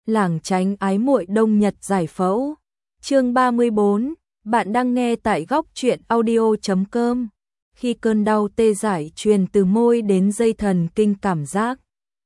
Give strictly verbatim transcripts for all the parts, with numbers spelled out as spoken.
lảng tránh ái muội đông nhật giải phẫu. Chương ba mươi bốn, bạn đang nghe tại góc truyện audio chấm com. Khi cơn đau tê dại truyền từ môi đến dây thần kinh cảm giác,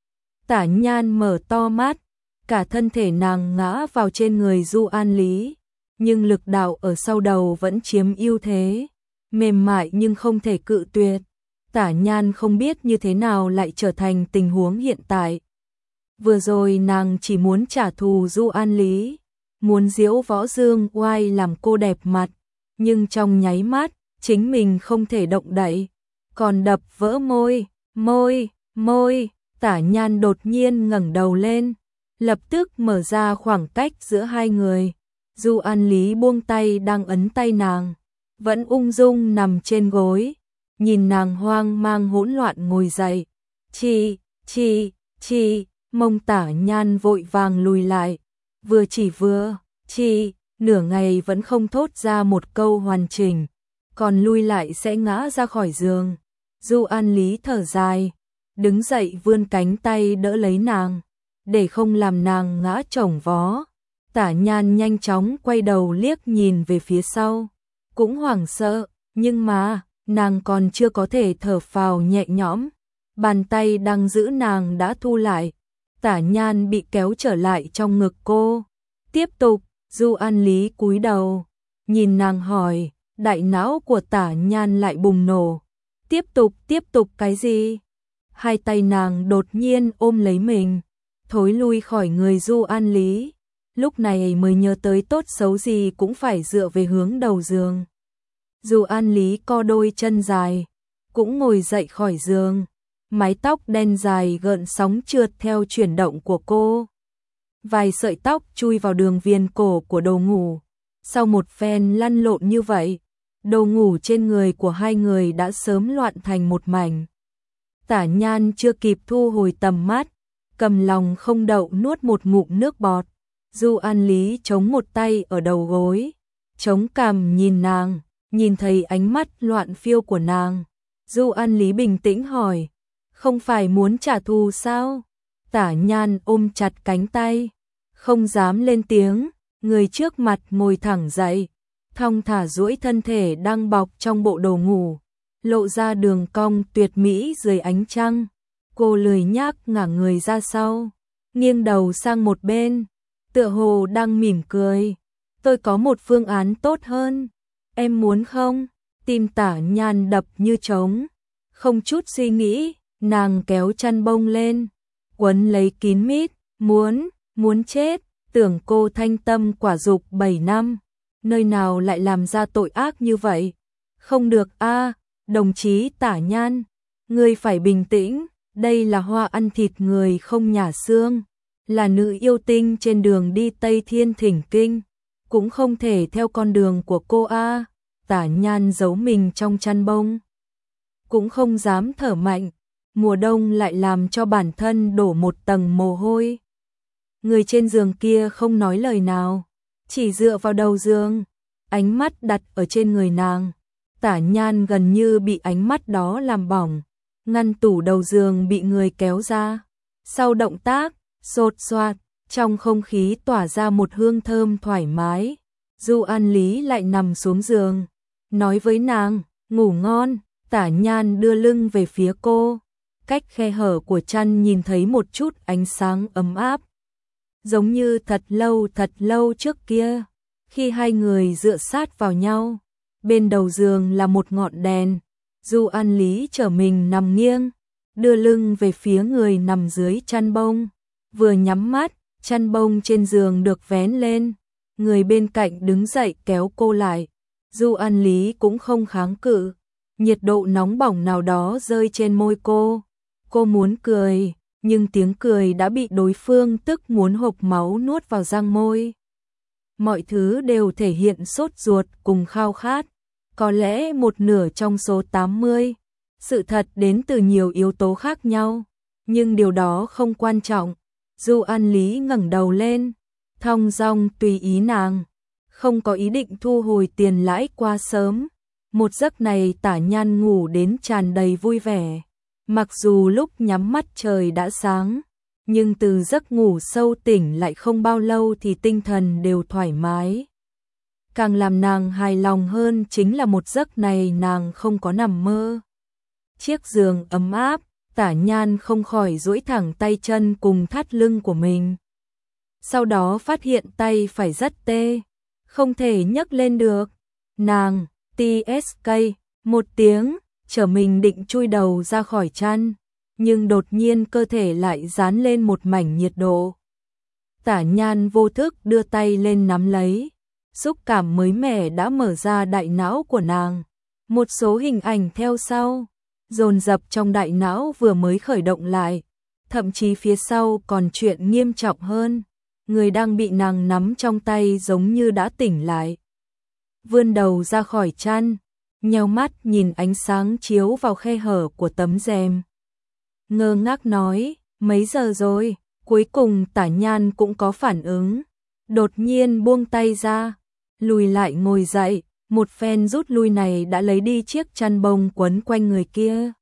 Tả Nhan mở to mắt, cả thân thể nàng ngã vào trên người Du An Lý, nhưng lực đạo ở sau đầu vẫn chiếm ưu thế, mềm mại nhưng không thể cự tuyệt. Tả Nhan không biết như thế nào lại trở thành tình huống hiện tại. Vừa rồi nàng chỉ muốn trả thù Du An Lý, muốn diễu võ dương oai làm cô đẹp mặt, nhưng trong nháy mắt, chính mình không thể động đậy, còn đập vỡ môi, môi, môi. Tả Nhan đột nhiên ngẩng đầu lên, lập tức mở ra khoảng cách giữa hai người. Du An Lý buông tay đang ấn tay nàng, vẫn ung dung nằm trên gối, nhìn nàng hoang mang hỗn loạn ngồi dậy. Chị, chị, chị, mông Tả Nhan vội vàng lùi lại, vừa chỉ vừa, chị, nửa ngày vẫn không thốt ra một câu hoàn chỉnh, còn lui lại sẽ ngã ra khỏi giường. Du An Lý thở dài, đứng dậy vươn cánh tay đỡ lấy nàng, để không làm nàng ngã chồng vó. Tả Nhan nhanh chóng quay đầu liếc nhìn về phía sau, cũng hoảng sợ, nhưng mà, nàng còn chưa có thể thở phào nhẹ nhõm, bàn tay đang giữ nàng đã thu lại. Tả Nhan bị kéo trở lại trong ngực cô. Tiếp tục, Du An Lý cúi đầu, nhìn nàng hỏi, đại não của Tả Nhan lại bùng nổ. Tiếp tục, tiếp tục cái gì? Hai tay nàng đột nhiên ôm lấy mình, thối lui khỏi người Du An Lý. Lúc này mới nhớ tới tốt xấu gì cũng phải dựa về hướng đầu giường. Du An Lý co đôi chân dài, cũng ngồi dậy khỏi giường, mái tóc đen dài gợn sóng trượt theo chuyển động của cô. Vài sợi tóc chui vào đường viền cổ của đồ ngủ. Sau một phen lăn lộn như vậy, đồ ngủ trên người của hai người đã sớm loạn thành một mảnh. Tả Nhan chưa kịp thu hồi tầm mắt, cầm lòng không đậu nuốt một ngụm nước bọt. Du An Lý chống một tay ở đầu gối, chống cằm nhìn nàng, nhìn thấy ánh mắt loạn phiêu của nàng. Du An Lý bình tĩnh hỏi, không phải muốn trả thù sao? Tả Nhan ôm chặt cánh tay, không dám lên tiếng, người trước mặt ngồi thẳng dậy, thong thả duỗi thân thể đang bọc trong bộ đồ ngủ, lộ ra đường cong tuyệt mỹ dưới ánh trăng. Cô lười nhác ngả người ra sau, nghiêng đầu sang một bên, tựa hồ đang mỉm cười. Tôi có một phương án tốt hơn, em muốn không? Tim Tả Nhan đập như trống, không chút suy nghĩ, nàng kéo chăn bông lên, quấn lấy kín mít. Muốn, muốn chết, tưởng cô thanh tâm quả dục bảy năm, nơi nào lại làm ra tội ác như vậy? Không được a, đồng chí Tả Nhan, ngươi phải bình tĩnh, đây là hoa ăn thịt người không nhả xương, là nữ yêu tinh trên đường đi Tây Thiên Thỉnh Kinh, cũng không thể theo con đường của cô a. Tả Nhan giấu mình trong chăn bông, cũng không dám thở mạnh, mùa đông lại làm cho bản thân đổ một tầng mồ hôi. Người trên giường kia không nói lời nào, chỉ dựa vào đầu giường, ánh mắt đặt ở trên người nàng. Tả Nhan gần như bị ánh mắt đó làm bỏng, ngăn tủ đầu giường bị người kéo ra. Sau động tác, xột xoạt, trong không khí tỏa ra một hương thơm thoải mái. Du An Lý lại nằm xuống giường, nói với nàng, ngủ ngon. Tả Nhan đưa lưng về phía cô, cách khe hở của chăn nhìn thấy một chút ánh sáng ấm áp. Giống như thật lâu thật lâu trước kia, khi hai người dựa sát vào nhau, bên đầu giường là một ngọn đèn. Du An Lý trở mình nằm nghiêng, đưa lưng về phía người nằm dưới chăn bông, vừa nhắm mắt, chăn bông trên giường được vén lên, người bên cạnh đứng dậy kéo cô lại. Du An Lý cũng không kháng cự, nhiệt độ nóng bỏng nào đó rơi trên môi cô. Cô muốn cười, nhưng tiếng cười đã bị đối phương tức muốn hộc máu nuốt vào răng môi. Mọi thứ đều thể hiện sốt ruột cùng khao khát, có lẽ một nửa trong số tám mươi. Sự thật đến từ nhiều yếu tố khác nhau, nhưng điều đó không quan trọng. Du An Lý ngẩng đầu lên, thong dong tùy ý nàng, không có ý định thu hồi tiền lãi quá sớm. Một giấc này Tả Nhan ngủ đến tràn đầy vui vẻ, mặc dù lúc nhắm mắt trời đã sáng, nhưng từ giấc ngủ sâu tỉnh lại không bao lâu thì tinh thần đều thoải mái. Càng làm nàng hài lòng hơn chính là một giấc này nàng không có nằm mơ. Chiếc giường ấm áp, Tả Nhan không khỏi duỗi thẳng tay chân cùng thắt lưng của mình. Sau đó phát hiện tay phải rất tê, không thể nhấc lên được. Nàng, tê ét ca, một tiếng, trở mình định chui đầu ra khỏi chăn, nhưng đột nhiên cơ thể lại dán lên một mảnh nhiệt độ. Tả Nhan vô thức đưa tay lên nắm lấy, xúc cảm mới mẻ đã mở ra đại não của nàng. Một số hình ảnh theo sau, dồn dập trong đại não vừa mới khởi động lại, thậm chí phía sau còn chuyện nghiêm trọng hơn. Người đang bị nàng nắm trong tay giống như đã tỉnh lại. Vươn đầu ra khỏi chăn, nheo mắt nhìn ánh sáng chiếu vào khe hở của tấm rèm. Ngơ ngác nói, mấy giờ rồi? Cuối cùng Tả Nhan cũng có phản ứng, đột nhiên buông tay ra, lùi lại ngồi dậy, một phen rút lui này đã lấy đi chiếc chăn bông quấn quanh người kia.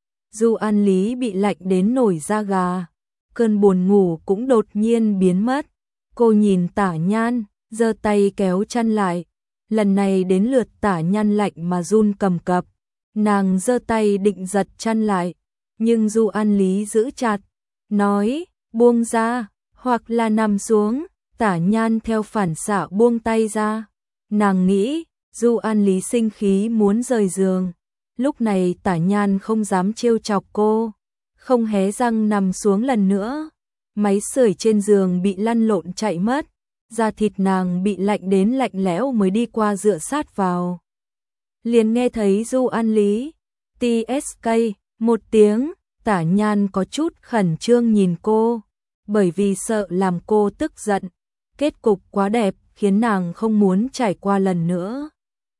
Du An Lý bị lạnh đến nổi da gà, cơn buồn ngủ cũng đột nhiên biến mất. Cô nhìn Tả Nhan, giơ tay kéo chăn lại, lần này đến lượt Tả Nhan lạnh mà run cầm cập. Nàng giơ tay định giật chăn lại, nhưng Du An Lý giữ chặt, nói, buông ra, hoặc là nằm xuống. Tả Nhan theo phản xạ buông tay ra. Nàng nghĩ, Du An Lý sinh khí muốn rời giường. Lúc này Tả Nhan không dám trêu chọc cô, không hé răng nằm xuống lần nữa. Máy sưởi trên giường bị lăn lộn chạy mất, da thịt nàng bị lạnh đến lạnh lẽo mới đi qua dựa sát vào. Liền nghe thấy Du An Lý, tê ét ca, một tiếng. Tả Nhan có chút khẩn trương nhìn cô, bởi vì sợ làm cô tức giận. Kết cục quá đẹp khiến nàng không muốn trải qua lần nữa.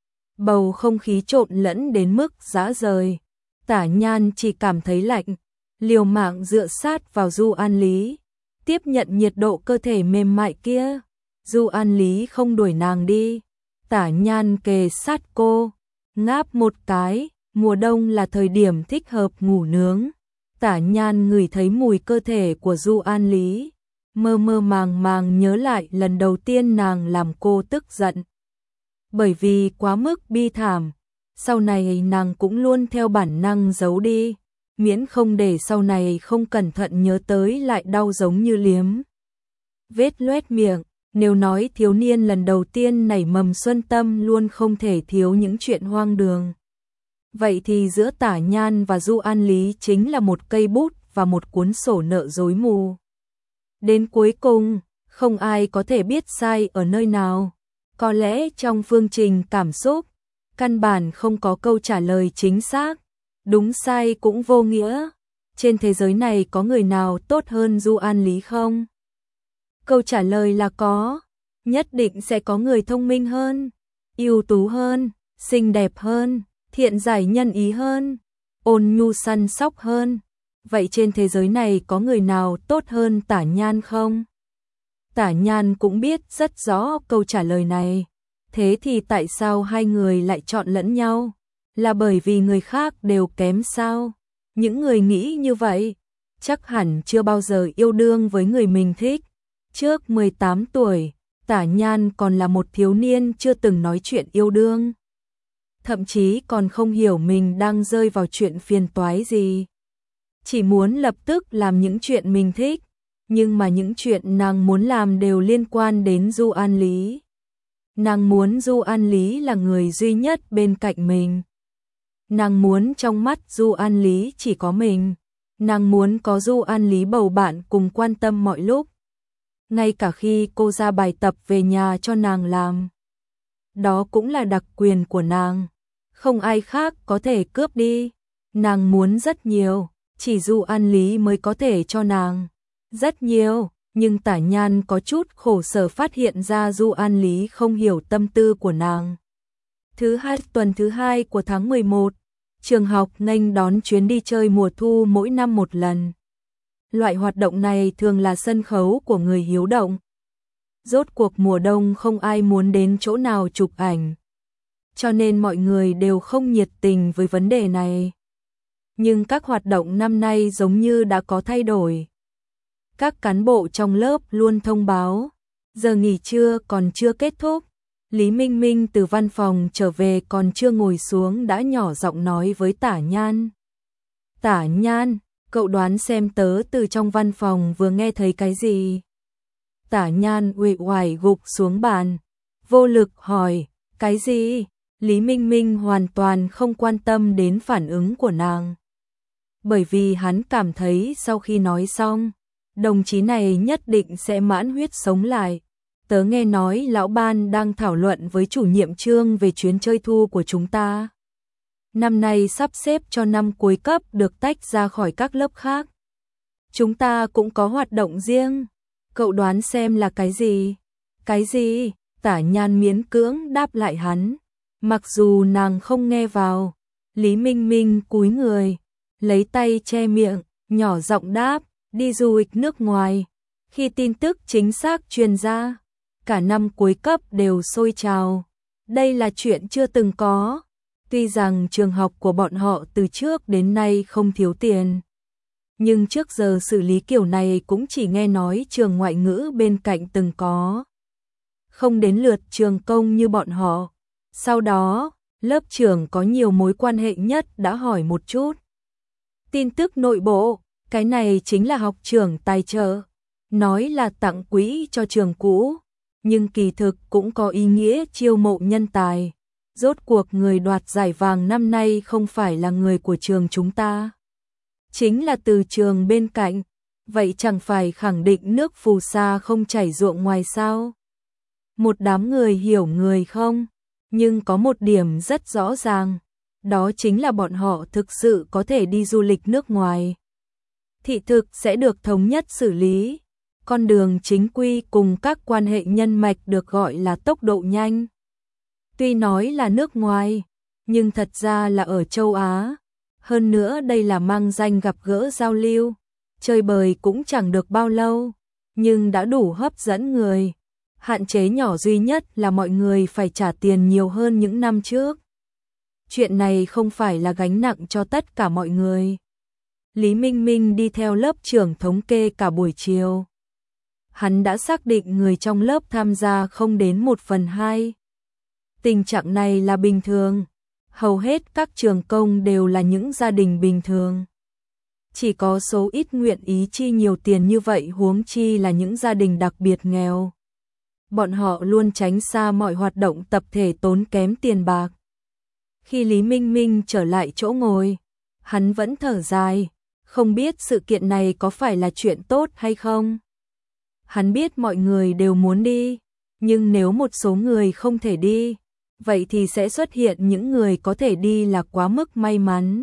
Bầu không khí trộn lẫn đến mức rã rời. Tả Nhan chỉ cảm thấy lạnh, liều mạng dựa sát vào Du An Lý, tiếp nhận nhiệt độ cơ thể mềm mại kia. Du An Lý không đuổi nàng đi, Tả Nhan kề sát cô, ngáp một cái. Mùa đông là thời điểm thích hợp ngủ nướng. Tả Nhan ngửi thấy mùi cơ thể của Du An Lý, mơ mơ màng màng nhớ lại lần đầu tiên nàng làm cô tức giận. Bởi vì quá mức bi thảm, sau này nàng cũng luôn theo bản năng giấu đi, miễn không để sau này không cẩn thận nhớ tới lại đau giống như liếm vết loét miệng. Nếu nói thiếu niên lần đầu tiên nảy mầm xuân tâm luôn không thể thiếu những chuyện hoang đường, vậy thì giữa Tả Nhan và Du An Lý chính là một cây bút và một cuốn sổ nợ rối mù. Đến cuối cùng, không ai có thể biết sai ở nơi nào. Có lẽ trong phương trình cảm xúc, căn bản không có câu trả lời chính xác, đúng sai cũng vô nghĩa. Trên thế giới này có người nào tốt hơn Du An Lý không? Câu trả lời là có, nhất định sẽ có người thông minh hơn, ưu tú hơn, xinh đẹp hơn, thiện giải nhân ý hơn, ôn nhu săn sóc hơn. Vậy trên thế giới này có người nào tốt hơn Tả Nhan không? Tả Nhan cũng biết rất rõ câu trả lời này. Thế thì tại sao hai người lại chọn lẫn nhau? Là bởi vì người khác đều kém sao? Những người nghĩ như vậy, chắc hẳn chưa bao giờ yêu đương với người mình thích. Trước mười tám tuổi, Tả Nhan còn là một thiếu niên chưa từng nói chuyện yêu đương. Thậm chí còn không hiểu mình đang rơi vào chuyện phiền toái gì. Chỉ muốn lập tức làm những chuyện mình thích, nhưng mà những chuyện nàng muốn làm đều liên quan đến Du An Lý. Nàng muốn Du An Lý là người duy nhất bên cạnh mình. Nàng muốn trong mắt Du An Lý chỉ có mình. Nàng muốn có Du An Lý bầu bạn cùng quan tâm mọi lúc. Ngay cả khi cô ra bài tập về nhà cho nàng làm. Đó cũng là đặc quyền của nàng. Không ai khác có thể cướp đi. Nàng muốn rất nhiều, chỉ Du An Lý mới có thể cho nàng rất nhiều. Nhưng Tả Nhan có chút khổ sở phát hiện ra Du An Lý không hiểu tâm tư của nàng. Thứ hai tuần thứ hai của tháng mười một, trường học nghênh đón chuyến đi chơi mùa thu mỗi năm một lần. Loại hoạt động này thường là sân khấu của người hiếu động. Rốt cuộc mùa đông không ai muốn đến chỗ nào chụp ảnh, cho nên mọi người đều không nhiệt tình với vấn đề này. Nhưng các hoạt động năm nay giống như đã có thay đổi. Các cán bộ trong lớp luôn thông báo, giờ nghỉ trưa còn chưa kết thúc. Lý Minh Minh từ văn phòng trở về còn chưa ngồi xuống đã nhỏ giọng nói với Tả Nhan. Tả Nhan, cậu đoán xem tớ từ trong văn phòng vừa nghe thấy cái gì? Tả Nhan uể oải gục xuống bàn, vô lực hỏi, cái gì? Lý Minh Minh hoàn toàn không quan tâm đến phản ứng của nàng. Bởi vì hắn cảm thấy sau khi nói xong, đồng chí này nhất định sẽ mãn huyết sống lại. Tớ nghe nói lão ban đang thảo luận với chủ nhiệm Trương về chuyến chơi thu của chúng ta. Năm nay sắp xếp cho năm cuối cấp được tách ra khỏi các lớp khác. Chúng ta cũng có hoạt động riêng. Cậu đoán xem là cái gì? Cái gì? Tả Nhan miễn cưỡng đáp lại hắn. Mặc dù nàng không nghe vào, Lý Minh Minh cúi người, lấy tay che miệng, nhỏ giọng đáp, đi du lịch nước ngoài. Khi tin tức chính xác truyền ra, cả năm cuối cấp đều sôi trào. Đây là chuyện chưa từng có. Tuy rằng trường học của bọn họ từ trước đến nay không thiếu tiền, nhưng trước giờ xử lý kiểu này cũng chỉ nghe nói trường ngoại ngữ bên cạnh từng có. Không đến lượt trường công như bọn họ. Sau đó, lớp trưởng có nhiều mối quan hệ nhất đã hỏi một chút. Tin tức nội bộ, cái này chính là học trưởng tài trợ. Nói là tặng quỹ cho trường cũ, nhưng kỳ thực cũng có ý nghĩa chiêu mộ nhân tài. Rốt cuộc người đoạt giải vàng năm nay không phải là người của trường chúng ta, chính là từ trường bên cạnh. Vậy chẳng phải khẳng định nước phù sa không chảy ruộng ngoài sao? Một đám người hiểu người không? Nhưng có một điểm rất rõ ràng, đó chính là bọn họ thực sự có thể đi du lịch nước ngoài. Thị thực sẽ được thống nhất xử lý. Con đường chính quy cùng các quan hệ nhân mạch được gọi là tốc độ nhanh. Tuy nói là nước ngoài, nhưng thật ra là ở châu Á. Hơn nữa đây là mang danh gặp gỡ giao lưu. Chơi bời cũng chẳng được bao lâu, nhưng đã đủ hấp dẫn người. Hạn chế nhỏ duy nhất là mọi người phải trả tiền nhiều hơn những năm trước. Chuyện này không phải là gánh nặng cho tất cả mọi người. Lý Minh Minh đi theo lớp trưởng thống kê cả buổi chiều. Hắn đã xác định người trong lớp tham gia không đến một phần hai. Tình trạng này là bình thường. Hầu hết các trường công đều là những gia đình bình thường. Chỉ có số ít nguyện ý chi nhiều tiền như vậy, huống chi là những gia đình đặc biệt nghèo. Bọn họ luôn tránh xa mọi hoạt động tập thể tốn kém tiền bạc. Khi Lý Minh Minh trở lại chỗ ngồi, hắn vẫn thở dài, không biết sự kiện này có phải là chuyện tốt hay không. Hắn biết mọi người đều muốn đi, nhưng nếu một số người không thể đi, vậy thì sẽ xuất hiện những người có thể đi là quá mức may mắn.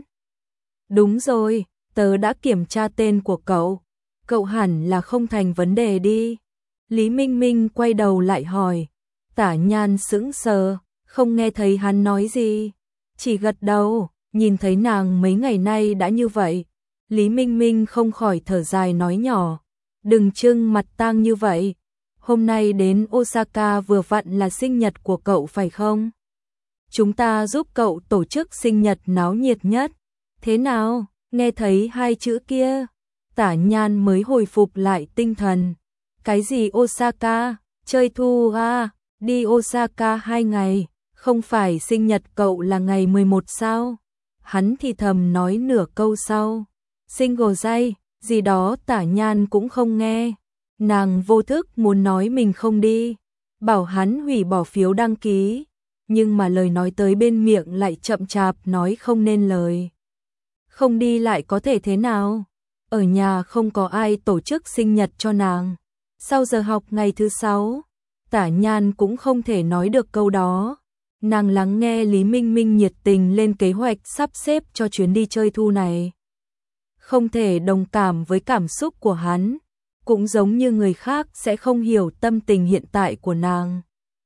Đúng rồi, tớ đã kiểm tra tên của cậu, cậu hẳn là không thành vấn đề đi. Lý Minh Minh quay đầu lại hỏi. Tả Nhan sững sờ, không nghe thấy hắn nói gì, chỉ gật đầu. Nhìn thấy nàng mấy ngày nay đã như vậy, Lý Minh Minh không khỏi thở dài nói nhỏ, đừng trưng mặt tang như vậy. Hôm nay đến Osaka vừa vặn là sinh nhật của cậu phải không? Chúng ta giúp cậu tổ chức sinh nhật náo nhiệt nhất. Thế nào? Nghe thấy hai chữ kia, Tả Nhan mới hồi phục lại tinh thần. Cái gì Osaka? Chơi thu à? Đi Osaka hai ngày, không phải sinh nhật cậu là ngày mười một sao? Hắn thì thầm nói nửa câu sau. Single day, gì đó Tả Nhan cũng không nghe. Nàng vô thức muốn nói mình không đi, bảo hắn hủy bỏ phiếu đăng ký, nhưng mà lời nói tới bên miệng lại chậm chạp nói không nên lời. Không đi lại có thể thế nào? Ở nhà không có ai tổ chức sinh nhật cho nàng. Sau giờ học ngày thứ sáu, Tả Nhan cũng không thể nói được câu đó. Nàng lắng nghe Lý Minh Minh nhiệt tình lên kế hoạch sắp xếp cho chuyến đi chơi thu này. Không thể đồng cảm với cảm xúc của hắn, cũng giống như người khác sẽ không hiểu tâm tình hiện tại của nàng.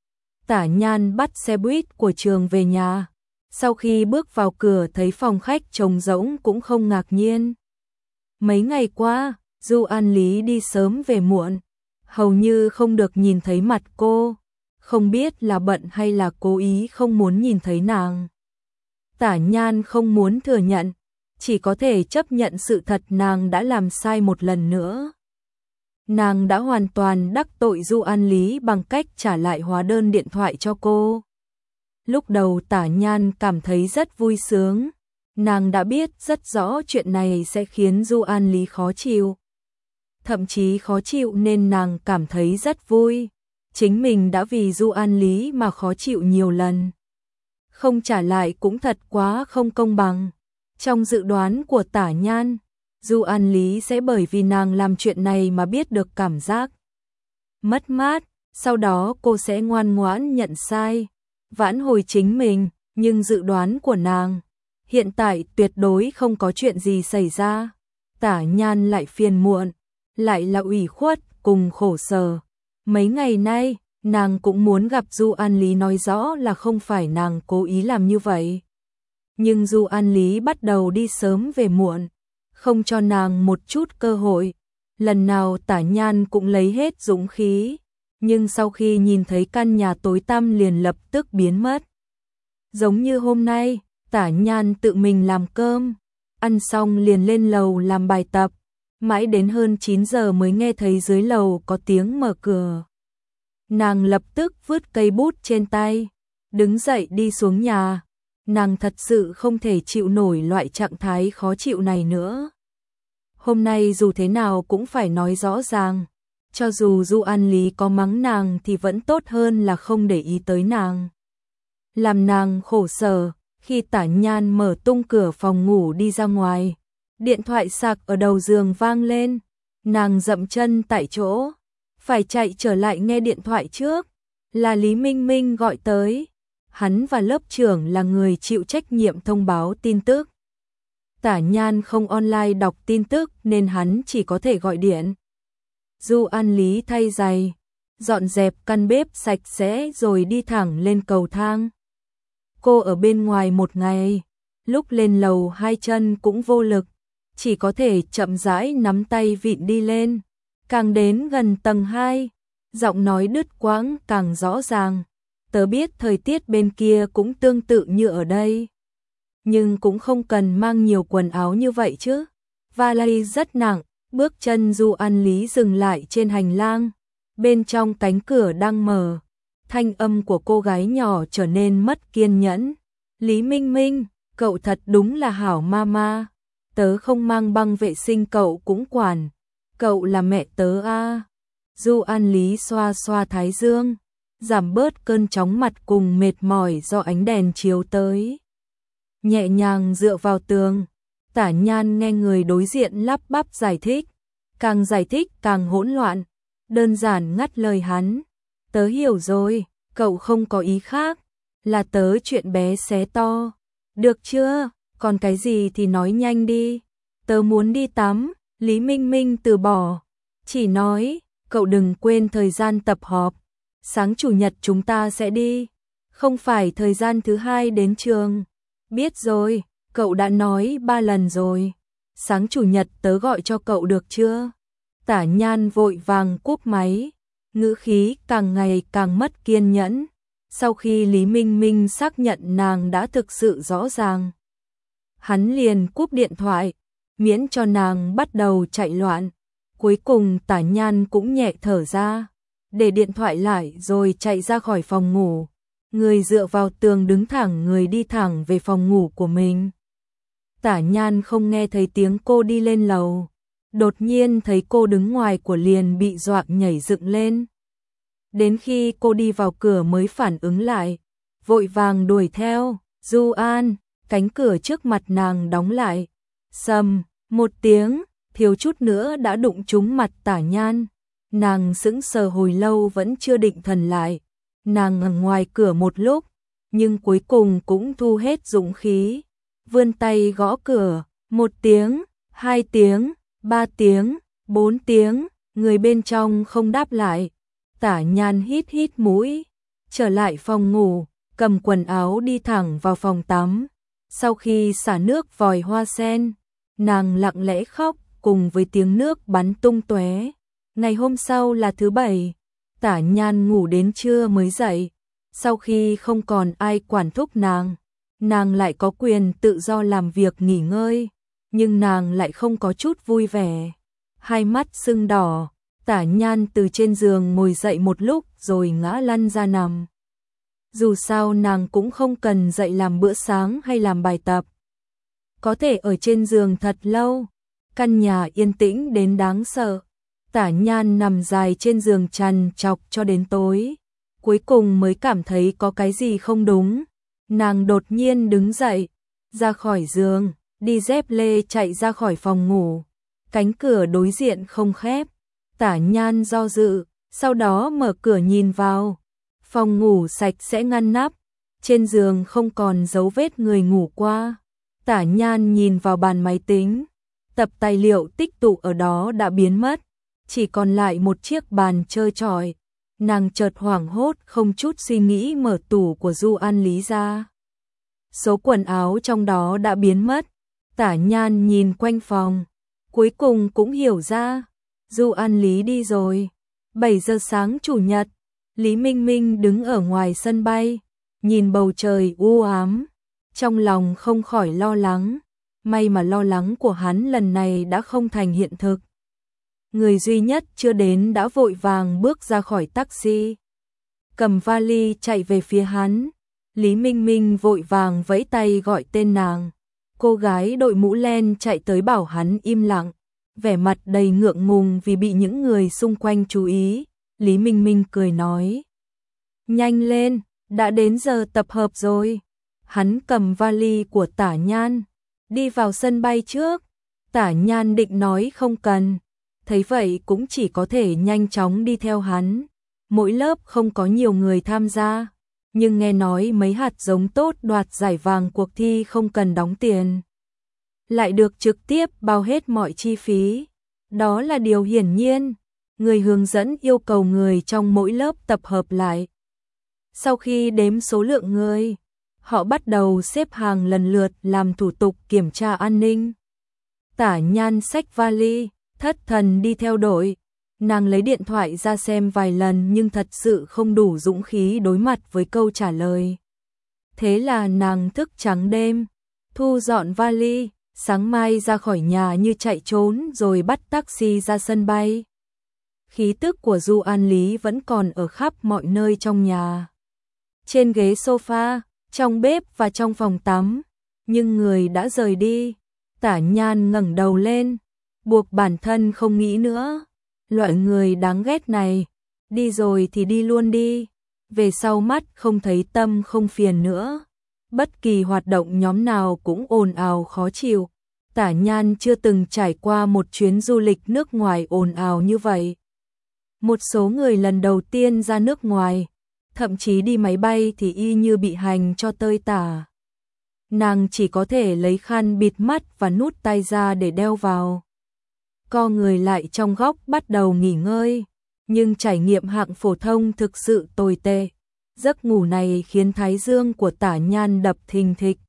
Tả Nhan bắt xe buýt của trường về nhà. Sau khi bước vào cửa thấy phòng khách trống rỗng cũng không ngạc nhiên. Mấy ngày qua, Du An Lý đi sớm về muộn, hầu như không được nhìn thấy mặt cô, không biết là bận hay là cố ý không muốn nhìn thấy nàng. Tả Nhan không muốn thừa nhận, chỉ có thể chấp nhận sự thật nàng đã làm sai một lần nữa. nàng đã hoàn toàn đắc tội Du An Lý bằng cách trả lại hóa đơn điện thoại cho cô. Lúc đầu Tả Nhan cảm thấy rất vui sướng, nàng đã biết rất rõ chuyện này sẽ khiến Du An Lý khó chịu. Thậm chí khó chịu nên nàng cảm thấy rất vui, chính mình đã vì Du An Lý mà khó chịu nhiều lần. Không trả lại cũng thật quá không công bằng. Trong dự đoán của Tả Nhan, Du An Lý sẽ bởi vì nàng làm chuyện này mà biết được cảm giác mất mát, sau đó cô sẽ ngoan ngoãn nhận sai, vãn hồi chính mình, nhưng dự đoán của nàng, hiện tại tuyệt đối không có chuyện gì xảy ra. Tả Nhan lại phiền muộn, lại là ủy khuất cùng khổ sở. Mấy ngày nay, nàng cũng muốn gặp Du An Lý nói rõ là không phải nàng cố ý làm như vậy. Nhưng Du An Lý bắt đầu đi sớm về muộn, không cho nàng một chút cơ hội. Lần nào Tả Nhan cũng lấy hết dũng khí, nhưng sau khi nhìn thấy căn nhà tối tăm liền lập tức biến mất. Giống như hôm nay, Tả Nhan tự mình làm cơm, ăn xong liền lên lầu làm bài tập, mãi đến hơn chín giờ mới nghe thấy dưới lầu có tiếng mở cửa. Nàng lập tức vứt cây bút trên tay, đứng dậy đi xuống nhà. Nàng thật sự không thể chịu nổi loại trạng thái khó chịu này nữa. Hôm nay dù thế nào cũng phải nói rõ ràng, cho dù Du An Lý có mắng nàng thì vẫn tốt hơn là không để ý tới nàng. Làm nàng khổ sở, khi Tả Nhan mở tung cửa phòng ngủ đi ra ngoài, điện thoại sạc ở đầu giường vang lên, nàng dậm chân tại chỗ, phải chạy trở lại nghe điện thoại trước, là Lý Minh Minh gọi tới. Hắn và lớp trưởng là người chịu trách nhiệm thông báo tin tức. Tả Nhan không online đọc tin tức nên hắn chỉ có thể gọi điện. Du An Lý thay giày, dọn dẹp căn bếp sạch sẽ rồi đi thẳng lên cầu thang. Cô ở bên ngoài một ngày, lúc lên lầu hai chân cũng vô lực, chỉ có thể chậm rãi nắm tay vịn đi lên. Càng đến gần tầng hai, giọng nói đứt quãng càng rõ ràng. Tớ biết thời tiết bên kia cũng tương tự như ở đây, nhưng cũng không cần mang nhiều quần áo như vậy chứ. Vali rất nặng, bước chân Du An Lý dừng lại trên hành lang, bên trong cánh cửa đang mở, thanh âm của cô gái nhỏ trở nên mất kiên nhẫn. Lý Minh Minh, cậu thật đúng là hảo mama, tớ không mang băng vệ sinh cậu cũng quản, cậu là mẹ tớ à. Du An Lý xoa xoa thái dương, giảm bớt cơn chóng mặt cùng mệt mỏi do ánh đèn chiếu tới. Nhẹ nhàng dựa vào tường, Tả Nhan nghe người đối diện lắp bắp giải thích, càng giải thích càng hỗn loạn, đơn giản ngắt lời hắn. Tớ hiểu rồi, cậu không có ý khác, là tớ chuyện bé xé to. Được chưa, còn cái gì thì nói nhanh đi, tớ muốn đi tắm. Lý Minh Minh từ bỏ, chỉ nói, cậu đừng quên thời gian tập họp. Sáng chủ nhật chúng ta sẽ đi, không phải thời gian thứ hai đến trường. Biết rồi, cậu đã nói ba lần rồi. Sáng chủ nhật tớ gọi cho cậu được chưa? Tả Nhan vội vàng cúp máy, ngữ khí càng ngày càng mất kiên nhẫn. Sau khi Lý Minh Minh xác nhận nàng đã thực sự rõ ràng, hắn liền cúp điện thoại, miễn cho nàng bắt đầu chạy loạn. Cuối cùng Tả Nhan cũng nhẹ thở ra, để điện thoại lại rồi chạy ra khỏi phòng ngủ. Người dựa vào tường đứng thẳng người đi thẳng về phòng ngủ của mình. Tả Nhan không nghe thấy tiếng cô đi lên lầu, đột nhiên thấy cô đứng ngoài của liền bị dọa nhảy dựng lên. Đến khi cô đi vào cửa mới phản ứng lại, vội vàng đuổi theo. Du An, cánh cửa trước mặt nàng đóng lại. Sầm, một tiếng, thiếu chút nữa đã đụng trúng mặt Tả Nhan. Nàng sững sờ hồi lâu vẫn chưa định thần lại. Nàng ở ngoài cửa một lúc, nhưng cuối cùng cũng thu hết dũng khí. Vươn tay gõ cửa, một tiếng, hai tiếng, ba tiếng, bốn tiếng, người bên trong không đáp lại. Tả Nhan hít hít mũi, trở lại phòng ngủ, cầm quần áo đi thẳng vào phòng tắm. Sau khi xả nước vòi hoa sen, nàng lặng lẽ khóc cùng với tiếng nước bắn tung tóe. Ngày hôm sau là thứ bảy, Tả Nhan ngủ đến trưa mới dậy. Sau khi không còn ai quản thúc nàng, nàng lại có quyền tự do làm việc nghỉ ngơi, nhưng nàng lại không có chút vui vẻ. Hai mắt sưng đỏ, Tả Nhan từ trên giường ngồi dậy một lúc rồi ngã lăn ra nằm. Dù sao nàng cũng không cần dậy làm bữa sáng hay làm bài tập. Có thể ở trên giường thật lâu. Căn nhà yên tĩnh đến đáng sợ. Tả Nhan nằm dài trên giường trằn trọc cho đến tối. Cuối cùng mới cảm thấy có cái gì không đúng. Nàng đột nhiên đứng dậy, ra khỏi giường, đi dép lê chạy ra khỏi phòng ngủ. Cánh cửa đối diện không khép. Tả Nhan do dự, sau đó mở cửa nhìn vào. Phòng ngủ sạch sẽ ngăn nắp, trên giường không còn dấu vết người ngủ qua. Tả Nhan nhìn vào bàn máy tính, tập tài liệu tích tụ ở đó đã biến mất, chỉ còn lại một chiếc bàn trơ trọi. Nàng chợt hoảng hốt không chút suy nghĩ mở tủ của Du An Lý ra. Số quần áo trong đó đã biến mất. Tả Nhan nhìn quanh phòng, cuối cùng cũng hiểu ra, Du An Lý đi rồi. bảy giờ sáng chủ nhật, Lý Minh Minh đứng ở ngoài sân bay, nhìn bầu trời u ám, trong lòng không khỏi lo lắng. May mà lo lắng của hắn lần này đã không thành hiện thực. Người duy nhất chưa đến đã vội vàng bước ra khỏi taxi, cầm vali chạy về phía hắn. Lý Minh Minh vội vàng vẫy tay gọi tên nàng. Cô gái đội mũ len chạy tới bảo hắn im lặng, vẻ mặt đầy ngượng ngùng vì bị những người xung quanh chú ý. Lý Minh Minh cười nói: "Nhanh lên, đã đến giờ tập hợp rồi." Hắn cầm vali của Tả Nhan, đi vào sân bay trước. Tả Nhan định nói không cần, thấy vậy cũng chỉ có thể nhanh chóng đi theo hắn. Mỗi lớp không có nhiều người tham gia, nhưng nghe nói mấy hạt giống tốt đoạt giải vàng cuộc thi không cần đóng tiền, lại được trực tiếp bao hết mọi chi phí. Đó là điều hiển nhiên. Người hướng dẫn yêu cầu người trong mỗi lớp tập hợp lại. Sau khi đếm số lượng người, họ bắt đầu xếp hàng lần lượt làm thủ tục kiểm tra an ninh. Tả Nhan xách vali, thất thần đi theo đội. Nàng lấy điện thoại ra xem vài lần nhưng thật sự không đủ dũng khí đối mặt với câu trả lời. Thế là nàng thức trắng đêm, thu dọn vali, sáng mai ra khỏi nhà như chạy trốn rồi bắt taxi ra sân bay. Khí tức của Du An Lý vẫn còn ở khắp mọi nơi trong nhà. Trên ghế sofa, trong bếp và trong phòng tắm, nhưng người đã rời đi. Tả Nhan ngẩng đầu lên, buộc bản thân không nghĩ nữa. Loại người đáng ghét này, đi rồi thì đi luôn đi. Về sau mắt không thấy tâm không phiền nữa. Bất kỳ hoạt động nhóm nào cũng ồn ào khó chịu. Tả Nhan chưa từng trải qua một chuyến du lịch nước ngoài ồn ào như vậy. Một số người lần đầu tiên ra nước ngoài, thậm chí đi máy bay thì y như bị hành cho tơi tả. Nàng chỉ có thể lấy khăn bịt mắt và nút tai ra để đeo vào. Co người lại trong góc bắt đầu nghỉ ngơi, nhưng trải nghiệm hạng phổ thông thực sự tồi tệ. Giấc ngủ này khiến thái dương của Tả Nhan đập thình thịch.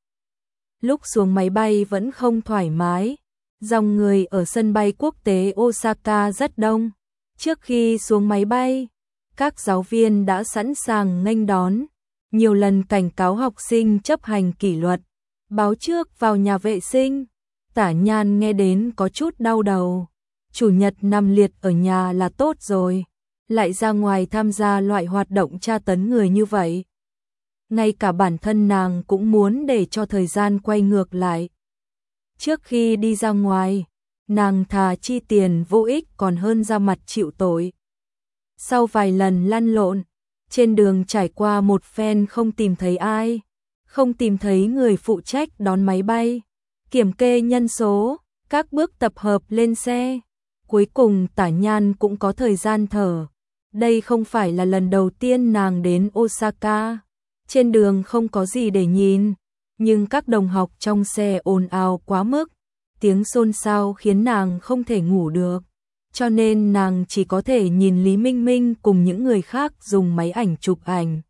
Lúc xuống máy bay vẫn không thoải mái. Dòng người ở sân bay quốc tế Osaka rất đông. Trước khi xuống máy bay, các giáo viên đã sẵn sàng nghênh đón, nhiều lần cảnh cáo học sinh chấp hành kỷ luật, báo trước vào nhà vệ sinh. Tả Nhan nghe đến có chút đau đầu. Chủ nhật nằm liệt ở nhà là tốt rồi, lại ra ngoài tham gia loại hoạt động tra tấn người như vậy. Ngay cả bản thân nàng cũng muốn để cho thời gian quay ngược lại. Trước khi đi ra ngoài, nàng thà chi tiền vô ích còn hơn ra mặt chịu tội. Sau vài lần lăn lộn, trên đường trải qua một phen không tìm thấy ai, không tìm thấy người phụ trách đón máy bay, kiểm kê nhân số, các bước tập hợp lên xe. Cuối cùng Tả Nhan cũng có thời gian thở. Đây không phải là lần đầu tiên nàng đến Osaka. Trên đường không có gì để nhìn, nhưng các đồng học trong xe ồn ào quá mức. Tiếng xôn xao khiến nàng không thể ngủ được. Cho nên nàng chỉ có thể nhìn Lý Minh Minh cùng những người khác dùng máy ảnh chụp ảnh.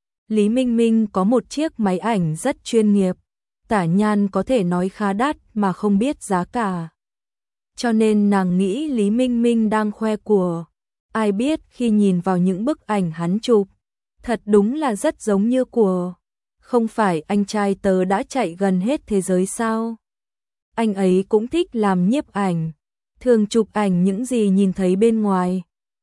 Lý Minh Minh có một chiếc máy ảnh rất chuyên nghiệp. Tả Nhan có thể nói khá đắt mà không biết giá cả. Cho nên nàng nghĩ Lý Minh Minh đang khoe của. Ai biết khi nhìn vào những bức ảnh hắn chụp, thật đúng là rất giống như của. Không phải anh trai tớ đã chạy gần hết thế giới sao? Anh ấy cũng thích làm nhiếp ảnh, thường chụp ảnh những gì nhìn thấy bên ngoài,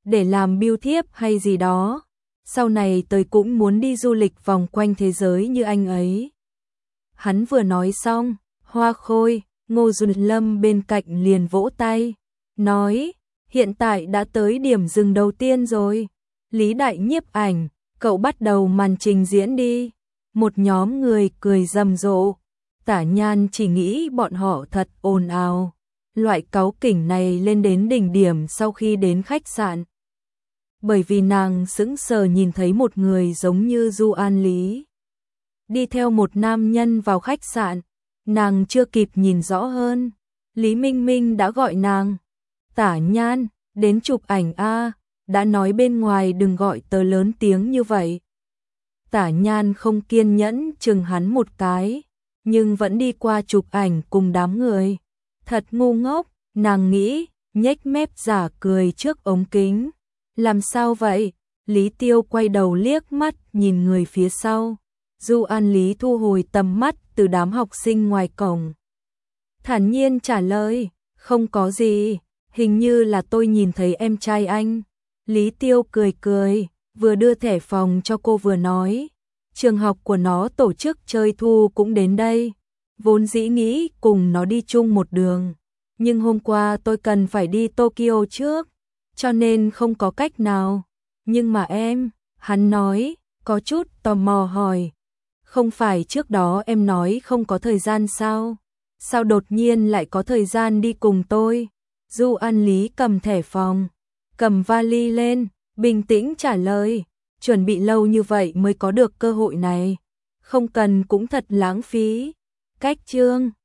để làm bưu thiếp hay gì đó. Sau này tôi cũng muốn đi du lịch vòng quanh thế giới như anh ấy. Hắn vừa nói xong, Hoa Khôi, Ngô Dùn Lâm bên cạnh liền vỗ tay, nói, hiện tại đã tới điểm dừng đầu tiên rồi. Lý đại nhiếp ảnh, cậu bắt đầu màn trình diễn đi. Một nhóm người cười rầm rộ. Tả Nhan chỉ nghĩ bọn họ thật ồn ào. Loại cáu kỉnh này lên đến đỉnh điểm sau khi đến khách sạn. Bởi vì nàng sững sờ nhìn thấy một người giống như Du An Lý đi theo một nam nhân vào khách sạn. Nàng chưa kịp nhìn rõ hơn, Lý Minh Minh đã gọi nàng. Tả Nhan, đến chụp ảnh a, đã nói bên ngoài đừng gọi tớ lớn tiếng như vậy. Tả Nhan không kiên nhẫn chừng hắn một cái, nhưng vẫn đi qua chụp ảnh cùng đám người. Thật ngu ngốc, nàng nghĩ, nhếch mép giả cười trước ống kính. Làm sao vậy? Lý Tiêu quay đầu liếc mắt nhìn người phía sau. Du An Lý thu hồi tầm mắt từ đám học sinh ngoài cổng. Thản nhiên trả lời, không có gì, hình như là tôi nhìn thấy em trai anh. Lý Tiêu cười cười, vừa đưa thẻ phòng cho cô vừa nói, trường học của nó tổ chức chơi thu cũng đến đây. Vốn dĩ nghĩ cùng nó đi chung một đường, nhưng hôm qua tôi cần phải đi Tokyo trước, cho nên không có cách nào. Nhưng mà em, hắn nói, có chút tò mò hỏi, không phải trước đó em nói không có thời gian sao? Sao đột nhiên lại có thời gian đi cùng tôi? Du An Lý cầm thẻ phòng, cầm vali lên, bình tĩnh trả lời, chuẩn bị lâu như vậy mới có được cơ hội này, không cần cũng thật lãng phí. Cách chương